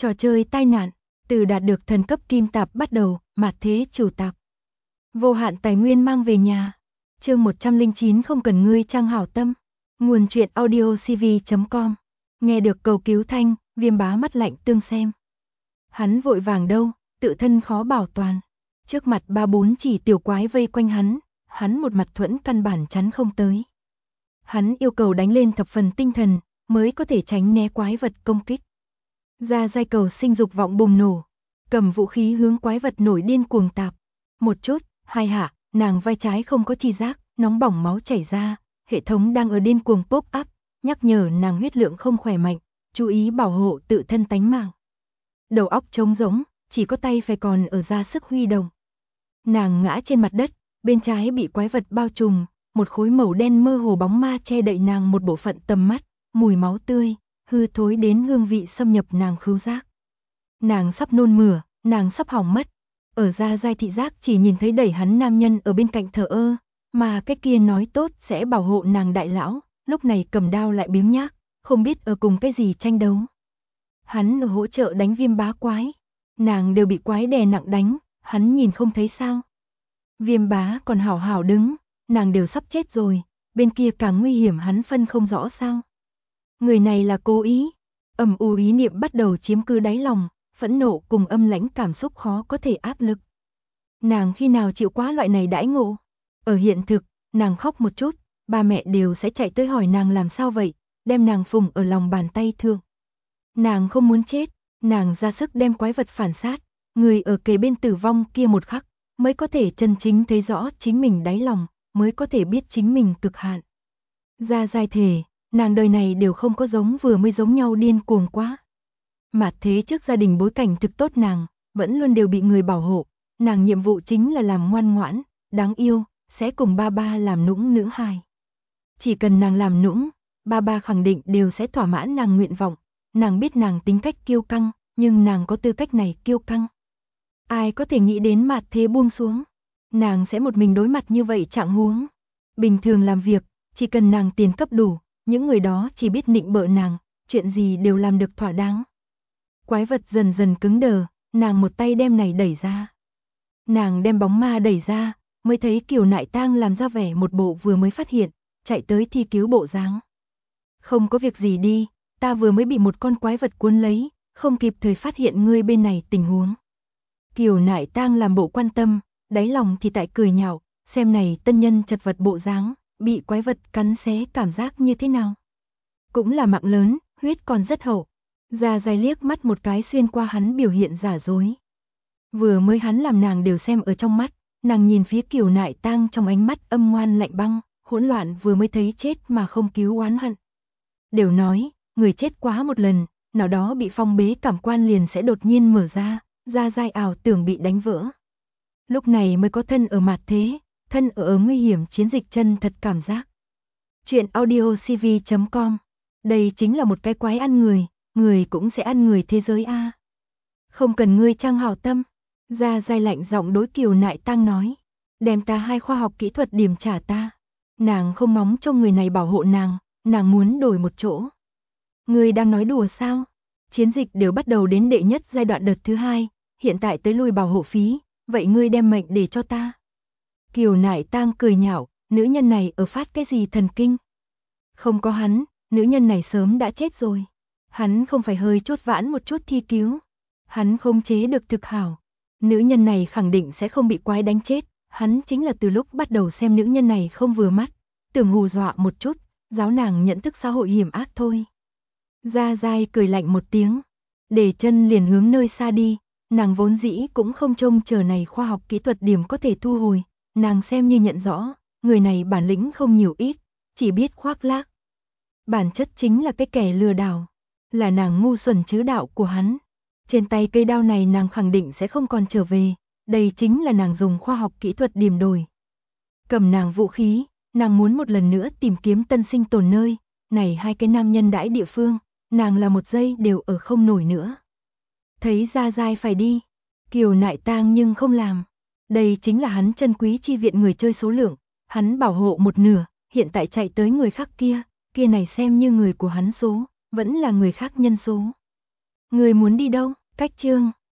Trò chơi tai nạn, từ đạt được thần cấp kim tạp bắt đầu, mạt thế chủ tạp. Vô hạn tài nguyên mang về nhà. Chương 109 không cần ngươi trang hảo tâm. Nguồn truyện audio cv.com. Nghe được cầu cứu thanh, Viêm Bá mắt lạnh tương xem. Hắn vội vàng đâu, tự thân khó bảo toàn. Trước mặt 3-4 chỉ tiểu quái vây quanh hắn một mặt thuẫn căn bản chắn không tới. Hắn yêu cầu đánh lên thập phần tinh thần, mới có thể tránh né quái vật công kích. Ra giai cầu sinh dục vọng bùng nổ, cầm vũ khí hướng quái vật nổi điên cuồng tạp. Một chút, hai hạ, nàng vai trái không có chi giác, nóng bỏng máu chảy ra, hệ thống đang ở điên cuồng pop up, nhắc nhở nàng huyết lượng không khỏe mạnh, chú ý bảo hộ tự thân tánh mạng. Đầu óc trống rỗng, chỉ có tay phải còn ở ra sức huy động. Nàng ngã trên mặt đất, bên trái bị quái vật bao trùm, một khối màu đen mơ hồ bóng ma che đậy nàng một bộ phận tầm mắt, mùi máu tươi, hư thối đến hương vị xâm nhập nàng khứu giác. Nàng sắp nôn mửa, nàng sắp hỏng mất. Ở ra giai thị giác chỉ nhìn thấy đẩy hắn nam nhân ở bên cạnh thờ ơ, mà cái kia nói tốt sẽ bảo hộ nàng đại lão, lúc này cầm đao lại biếng nhác, không biết ở cùng cái gì tranh đấu. Hắn ở hỗ trợ đánh Viêm Bá quái, nàng đều bị quái đè nặng đánh, hắn nhìn không thấy sao. Viêm Bá còn hảo hảo đứng, nàng đều sắp chết rồi, bên kia càng nguy hiểm hắn phân không rõ sao. Người này là cố ý, âm u ý niệm bắt đầu chiếm cứ đáy lòng, phẫn nộ cùng âm lãnh cảm xúc khó có thể áp lực. Nàng khi nào chịu quá loại này đãi ngộ? Ở hiện thực, nàng khóc một chút, ba mẹ đều sẽ chạy tới hỏi nàng làm sao vậy, đem nàng phùng ở lòng bàn tay thương. Nàng không muốn chết, nàng ra sức đem quái vật phản sát, người ở kề bên tử vong kia một khắc, mới có thể chân chính thấy rõ chính mình đáy lòng, mới có thể biết chính mình cực hạn. Ra giai thể, nàng đời này đều không có giống vừa mới giống nhau điên cuồng quá. Mạt thế trước gia đình bối cảnh thực tốt nàng, vẫn luôn đều bị người bảo hộ, nàng nhiệm vụ chính là làm ngoan ngoãn, đáng yêu, sẽ cùng ba ba làm nũng nữ hài. Chỉ cần nàng làm nũng, ba ba khẳng định đều sẽ thỏa mãn nàng nguyện vọng, nàng biết nàng tính cách kiêu căng, nhưng nàng có tư cách này kiêu căng. Ai có thể nghĩ đến mạt thế buông xuống, nàng sẽ một mình đối mặt như vậy trạng huống. Bình thường làm việc, chỉ cần nàng tiền cấp đủ, những người đó chỉ biết nịnh bợ nàng, chuyện gì đều làm được thỏa đáng. Quái vật dần dần cứng đờ, nàng một tay đem này đẩy ra. Nàng đem bóng ma đẩy ra, mới thấy Kiều Nại Tang làm ra vẻ một bộ vừa mới phát hiện, chạy tới thi cứu bộ dáng. Không có việc gì đi, ta vừa mới bị một con quái vật cuốn lấy, không kịp thời phát hiện ngươi bên này tình huống. Kiều Nại Tang làm bộ quan tâm, đáy lòng thì tại cười nhạo, xem này tân nhân chật vật bộ dáng, bị quái vật cắn xé cảm giác như thế nào. Cũng là mạng lớn, huyết còn rất hậu. Ra dài liếc mắt một cái xuyên qua hắn biểu hiện giả dối. Vừa mới hắn làm nàng đều xem ở trong mắt, nàng nhìn phía Kiều Nại Tang trong ánh mắt âm ngoan lạnh băng, hỗn loạn vừa mới thấy chết mà không cứu oán hận. Đều nói, người chết quá một lần, nào đó bị phong bế cảm quan liền sẽ đột nhiên mở ra, ra dai ảo tưởng bị đánh vỡ. Lúc này mới có thân ở mạt thế, thân ở nguy hiểm chiến dịch chân thật cảm giác. Chuyện audio cv.com. Đây chính là một cái quái ăn người cũng sẽ ăn người thế giới a. Không cần ngươi trang hảo tâm. Ra dai lạnh giọng đối Kiều Nại Tang nói. Đem ta 2 khoa học kỹ thuật điểm trả ta. Nàng không móng trông người này bảo hộ nàng muốn đổi một chỗ. Ngươi đang nói đùa sao? Chiến dịch đều bắt đầu đến đệ nhất giai đoạn đợt thứ 2, hiện tại tới lui bảo hộ phí, vậy ngươi đem mệnh để cho ta. Kiều Nại Tang cười nhạo, nữ nhân này ở phát cái gì thần kinh? Không có hắn, nữ nhân này sớm đã chết rồi. Hắn không phải hơi chốt vãn một chút thi cứu. Hắn không chế được thực hảo. Nữ nhân này khẳng định sẽ không bị quái đánh chết. Hắn chính là từ lúc bắt đầu xem nữ nhân này không vừa mắt, tưởng hù dọa một chút, giáo nàng nhận thức xã hội hiểm ác thôi. Gia Giai cười lạnh một tiếng, để chân liền hướng nơi xa đi. Nàng vốn dĩ cũng không trông chờ này khoa học kỹ thuật điểm có thể thu hồi. Nàng xem như nhận rõ, người này bản lĩnh không nhiều ít, chỉ biết khoác lác. Bản chất chính là cái kẻ lừa đảo, là nàng ngu xuẩn chứ đạo của hắn. Trên tay cây đao này nàng khẳng định sẽ không còn trở về, đây chính là nàng dùng khoa học kỹ thuật điểm đổi. Cầm nàng vũ khí, nàng muốn một lần nữa tìm kiếm tân sinh tồn nơi, này 2 cái nam nhân đãi địa phương, nàng là một giây đều ở không nổi nữa. Thấy Gia Giai phải đi, Kiều Nại Tang nhưng không làm. Đây chính là hắn chân quý chi viện người chơi số lượng, hắn bảo hộ một nửa, hiện tại chạy tới người khác kia này xem như người của hắn số, vẫn là người khác nhân số. Ngươi muốn đi đâu? Cách chương